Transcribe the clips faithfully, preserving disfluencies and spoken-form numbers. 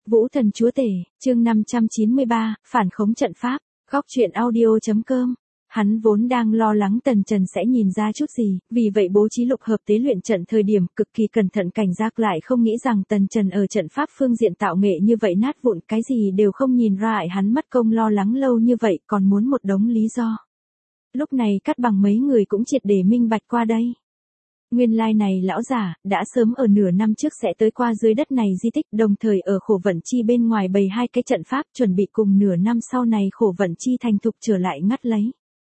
Vũ Thần Chúa Tể, chương năm trăm chín mươi ba, phản khống trận pháp, góc truyện audio chấm com. Hắn vốn đang lo lắng Tần Trần sẽ nhìn ra chút gì, vì vậy bố trí lục hợp tế luyện trận thời điểm cực kỳ cẩn thận cảnh giác, lại không nghĩ rằng Tần Trần ở trận pháp phương diện tạo nghệ như vậy nát vụn, cái gì đều không nhìn ra, hại hắn mất công lo lắng lâu như vậy còn muốn một đống lý do. Lúc này Cát Bằng mấy người cũng triệt để minh bạch qua đây. Nguyên lai này lão giả, đã sớm ở nửa năm trước sẽ tới qua dưới đất này di tích, đồng thời ở Khổ Vận Chi bên ngoài bày hai cái trận pháp, chuẩn bị cùng nửa năm sau này Khổ Vận Chi thành thục trở lại ngắt lấy.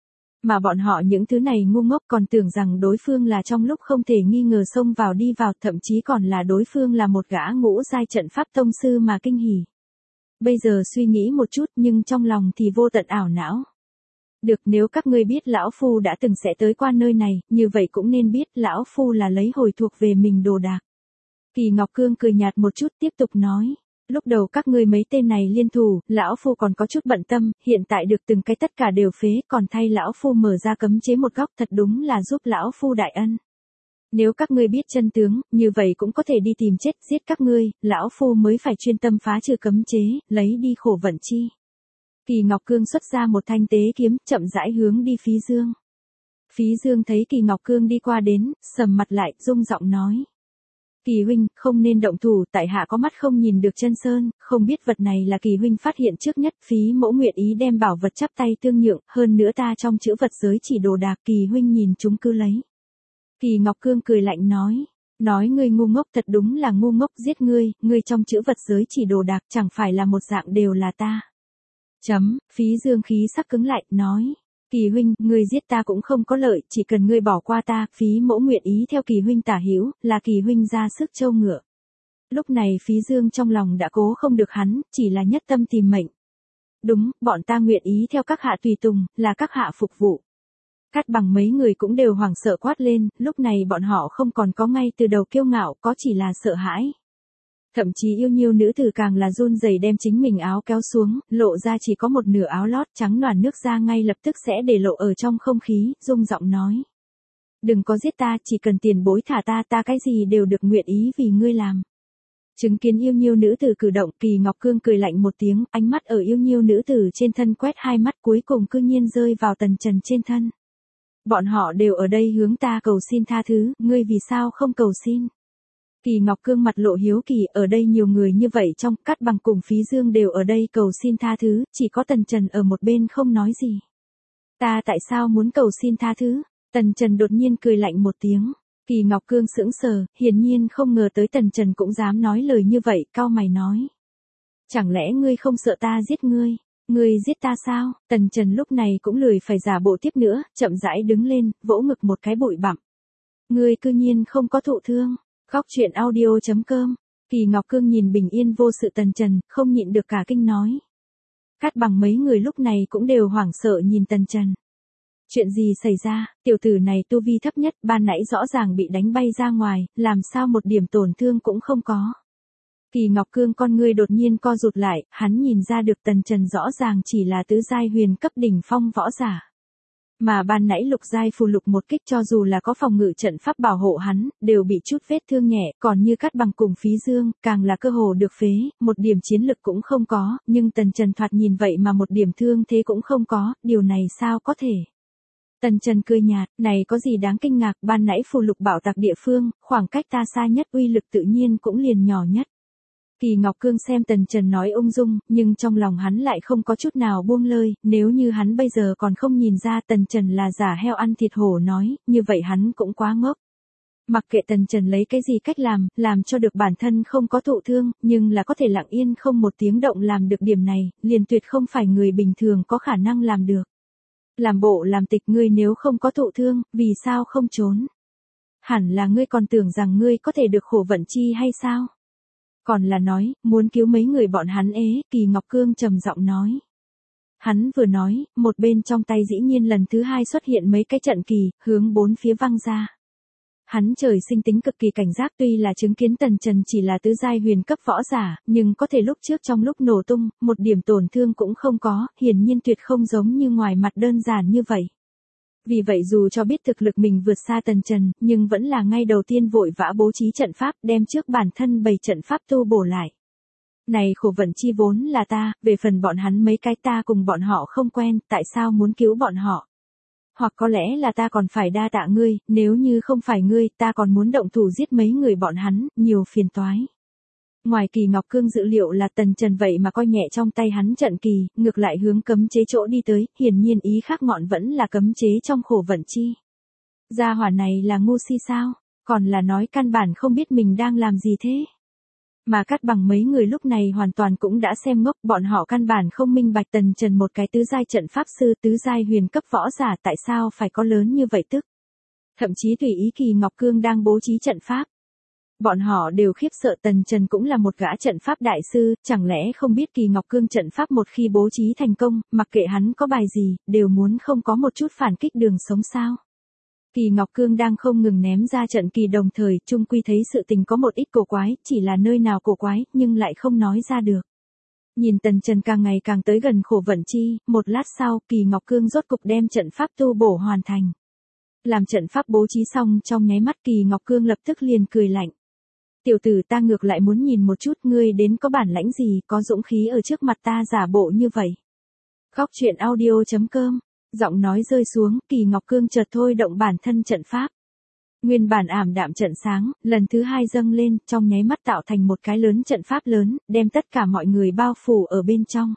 Mà bọn họ những thứ này ngu ngốc còn tưởng rằng đối phương là trong lúc không thể nghi ngờ xông vào đi vào, thậm chí còn là đối phương là một gã ngũ giai trận pháp tông sư mà kinh hỉ. Bây giờ suy nghĩ một chút nhưng trong lòng thì vô tận ảo não. Được, nếu các ngươi biết lão phu đã từng sẽ tới qua nơi này, như vậy cũng nên biết lão phu là lấy hồi thuộc về mình đồ đạc. Kỳ Ngọc Cương cười nhạt một chút tiếp tục nói. Lúc đầu các ngươi mấy tên này liên thủ, lão phu còn có chút bận tâm, hiện tại được từng cái tất cả đều phế, còn thay lão phu mở ra cấm chế một góc, thật đúng là giúp lão phu đại ân. Nếu các ngươi biết chân tướng, như vậy cũng có thể đi tìm chết giết các ngươi, lão phu mới phải chuyên tâm phá trừ cấm chế, lấy đi Khổ Vận Chi. Kỳ Ngọc Cương xuất ra một thanh tế kiếm, chậm rãi hướng đi Phí Dương. Phí Dương thấy Kỳ Ngọc Cương đi qua đến, sầm mặt lại, rung giọng nói. Kỳ huynh, không nên động thủ, tại hạ có mắt không nhìn được chân sơn, không biết vật này là Kỳ huynh phát hiện trước nhất. Phí Mỗ nguyện ý đem bảo vật chắp tay tương nhượng, hơn nữa ta trong chữ vật giới chỉ đồ đạc, Kỳ huynh nhìn chúng cứ lấy. Kỳ Ngọc Cương cười lạnh nói. Nói ngươi ngu ngốc, thật đúng là ngu ngốc, giết ngươi, ngươi trong chữ vật giới chỉ đồ đạc chẳng phải là một dạng đều là ta. Chấm, Phí Dương khí sắc cứng lại, nói. Kỳ huynh, ngươi giết ta cũng không có lợi, chỉ cần ngươi bỏ qua ta, Phí Mỗ nguyện ý theo Kỳ huynh tả hữu, là Kỳ huynh ra sức trâu ngựa. Lúc này Phí Dương trong lòng đã cố không được hắn, chỉ là nhất tâm tìm mệnh. Đúng, bọn ta nguyện ý theo các hạ tùy tùng, là các hạ phục vụ. Cát Bằng mấy người cũng đều hoảng sợ quát lên, lúc này bọn họ không còn có ngay từ đầu kiêu ngạo, có chỉ là sợ hãi. Thậm chí yêu nhiêu nữ tử càng là run rẩy đem chính mình áo kéo xuống, lộ ra chỉ có một nửa áo lót trắng noàn, nước da ngay lập tức sẽ để lộ ở trong không khí, rung giọng nói. Đừng có giết ta, chỉ cần tiền bối thả ta, ta cái gì đều được, nguyện ý vì ngươi làm. Chứng kiến yêu nhiêu nữ tử cử động, Kỳ Ngọc Cương cười lạnh một tiếng, ánh mắt ở yêu nhiêu nữ tử trên thân quét hai mắt, cuối cùng cư nhiên rơi vào Tần Trần trên thân. Bọn họ đều ở đây hướng ta cầu xin tha thứ, ngươi vì sao không cầu xin? Kỳ Ngọc Cương mặt lộ hiếu kỳ, ở đây nhiều người như vậy, trong Cát Bằng cùng Phí Dương đều ở đây cầu xin tha thứ, chỉ có Tần Trần ở một bên không nói gì. Ta tại sao muốn cầu xin tha thứ? Tần Trần đột nhiên cười lạnh một tiếng. Kỳ Ngọc Cương sững sờ, hiển nhiên không ngờ tới Tần Trần cũng dám nói lời như vậy, cau mày nói. Chẳng lẽ ngươi không sợ ta giết ngươi? Ngươi giết ta sao? Tần Trần lúc này cũng lười phải giả bộ tiếp nữa, chậm rãi đứng lên, vỗ ngực một cái bụi bặm. Ngươi cư nhiên không có thụ thương. Góc truyện audio chấm com. Kỳ Ngọc Cương nhìn bình yên vô sự Tần Trần, không nhịn được cả kinh nói. Cát Bằng mấy người lúc này cũng đều hoảng sợ nhìn Tần Trần. Chuyện gì xảy ra, tiểu tử này tu vi thấp nhất, ban nãy rõ ràng bị đánh bay ra ngoài, làm sao một điểm tổn thương cũng không có. Kỳ Ngọc Cương con ngươi đột nhiên co rụt lại, hắn nhìn ra được Tần Trần rõ ràng chỉ là tứ giai huyền cấp đỉnh phong võ giả. Mà ban nãy lục giai phù lục một kích cho dù là có phòng ngự trận pháp bảo hộ hắn, đều bị chút vết thương nhẹ, còn như Cát Bằng cùng Phí Dương, càng là cơ hồ được phế, một điểm chiến lực cũng không có, nhưng Tần Trần thoạt nhìn vậy mà một điểm thương thế cũng không có, điều này sao có thể? Tần Trần cười nhạt, này có gì đáng kinh ngạc, ban nãy phù lục bảo tạc địa phương, khoảng cách ta xa nhất uy lực tự nhiên cũng liền nhỏ nhất. Kỳ Ngọc Cương xem Tần Trần nói ung dung, nhưng trong lòng hắn lại không có chút nào buông lơi, nếu như hắn bây giờ còn không nhìn ra Tần Trần là giả heo ăn thịt hổ nói, như vậy hắn cũng quá ngốc. Mặc kệ Tần Trần lấy cái gì cách làm, làm cho được bản thân không có thụ thương, nhưng là có thể lặng yên không một tiếng động làm được điểm này, liền tuyệt không phải người bình thường có khả năng làm được. Làm bộ làm tịch, ngươi nếu không có thụ thương, vì sao không trốn? Hẳn là ngươi còn tưởng rằng ngươi có thể được Khổ Vận Chi hay sao? Còn là nói, muốn cứu mấy người bọn hắn ế, Kỳ Ngọc Cương trầm giọng nói. Hắn vừa nói, một bên trong tay dĩ nhiên lần thứ hai xuất hiện mấy cái trận kỳ, hướng bốn phía văng ra. Hắn trời sinh tính cực kỳ cảnh giác, tuy là chứng kiến Tần Trần chỉ là tứ giai huyền cấp võ giả, nhưng có thể lúc trước trong lúc nổ tung, một điểm tổn thương cũng không có, hiển nhiên tuyệt không giống như ngoài mặt đơn giản như vậy. Vì vậy dù cho biết thực lực mình vượt xa Tần Trần, nhưng vẫn là ngay đầu tiên vội vã bố trí trận pháp, đem trước bản thân bày trận pháp tu bổ lại. Này khổ vận chi vốn là ta, về phần bọn hắn mấy cái ta cùng bọn họ không quen, tại sao muốn cứu bọn họ? Hoặc có lẽ là ta còn phải đa tạ ngươi, nếu như không phải ngươi, ta còn muốn động thủ giết mấy người bọn hắn, nhiều phiền toái. Ngoài Kỳ Ngọc Cương dự liệu là Tần Trần vậy mà coi nhẹ trong tay hắn trận kỳ, ngược lại hướng cấm chế chỗ đi tới, hiển nhiên ý khác ngọn vẫn là cấm chế trong khổ vận chi. Gia hỏa này là ngu si sao, còn là nói căn bản không biết mình đang làm gì thế. Mà Cát Bằng mấy người lúc này hoàn toàn cũng đã xem ngốc, bọn họ căn bản không minh bạch Tần Trần một cái tứ giai trận pháp sư, tứ giai huyền cấp võ giả tại sao phải có lớn như vậy tức. Thậm chí tùy ý Kỳ Ngọc Cương đang bố trí trận pháp. Bọn họ đều khiếp sợ Tần Trần cũng là một gã trận pháp đại sư, chẳng lẽ không biết Kỳ Ngọc Cương trận pháp một khi bố trí thành công, mặc kệ hắn có bài gì, đều muốn không có một chút phản kích đường sống sao. Kỳ Ngọc Cương đang không ngừng ném ra trận kỳ đồng thời, chung quy thấy sự tình có một ít cổ quái, chỉ là nơi nào cổ quái, nhưng lại không nói ra được. Nhìn Tần Trần càng ngày càng tới gần khổ vận chi, một lát sau, Kỳ Ngọc Cương rốt cục đem trận pháp tu bổ hoàn thành. Làm trận pháp bố trí xong trong nháy mắt Kỳ Ngọc Cương lập tức liền cười lạnh. Tiểu tử ta ngược lại muốn nhìn một chút ngươi đến có bản lãnh gì, có dũng khí ở trước mặt ta giả bộ như vậy. Góc truyện audio chấm com. Giọng nói rơi xuống, Kỳ Ngọc Cương chợt thôi động bản thân trận pháp. Nguyên bản ảm đạm trận sáng, lần thứ hai dâng lên, trong nháy mắt tạo thành một cái lớn trận pháp lớn, đem tất cả mọi người bao phủ ở bên trong.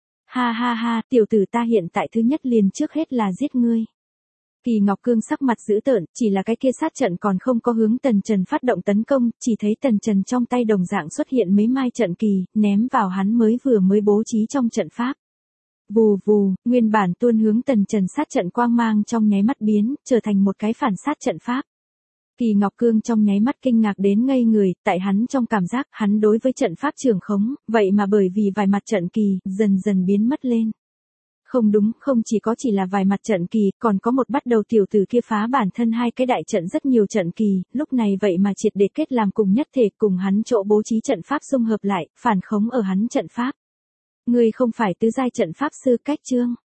Ha ha ha, tiểu tử ta hiện tại thứ nhất liền trước hết là giết ngươi. Kỳ Ngọc Cương sắc mặt dữ tợn, chỉ là cái kia sát trận còn không có hướng Tần Trần phát động tấn công, chỉ thấy Tần Trần trong tay đồng dạng xuất hiện mấy mai trận kỳ, ném vào hắn mới vừa mới bố trí trong trận pháp. Vù vù, nguyên bản tuôn hướng Tần Trần sát trận quang mang trong nháy mắt biến, trở thành một cái phản sát trận pháp. Kỳ Ngọc Cương trong nháy mắt kinh ngạc đến ngây người, tại hắn trong cảm giác hắn đối với trận pháp trường khống, vậy mà bởi vì vài mặt trận kỳ, dần dần biến mất lên. Không đúng, không chỉ có chỉ là vài mặt trận kỳ, còn có một bắt đầu tiểu tử kia phá bản thân hai cái đại trận rất nhiều trận kỳ, lúc này vậy mà triệt để kết làm cùng nhất thể cùng hắn chỗ bố trí trận pháp xung hợp lại, phản khống ở hắn trận pháp. Ngươi không phải tứ giai trận pháp sư cách chương.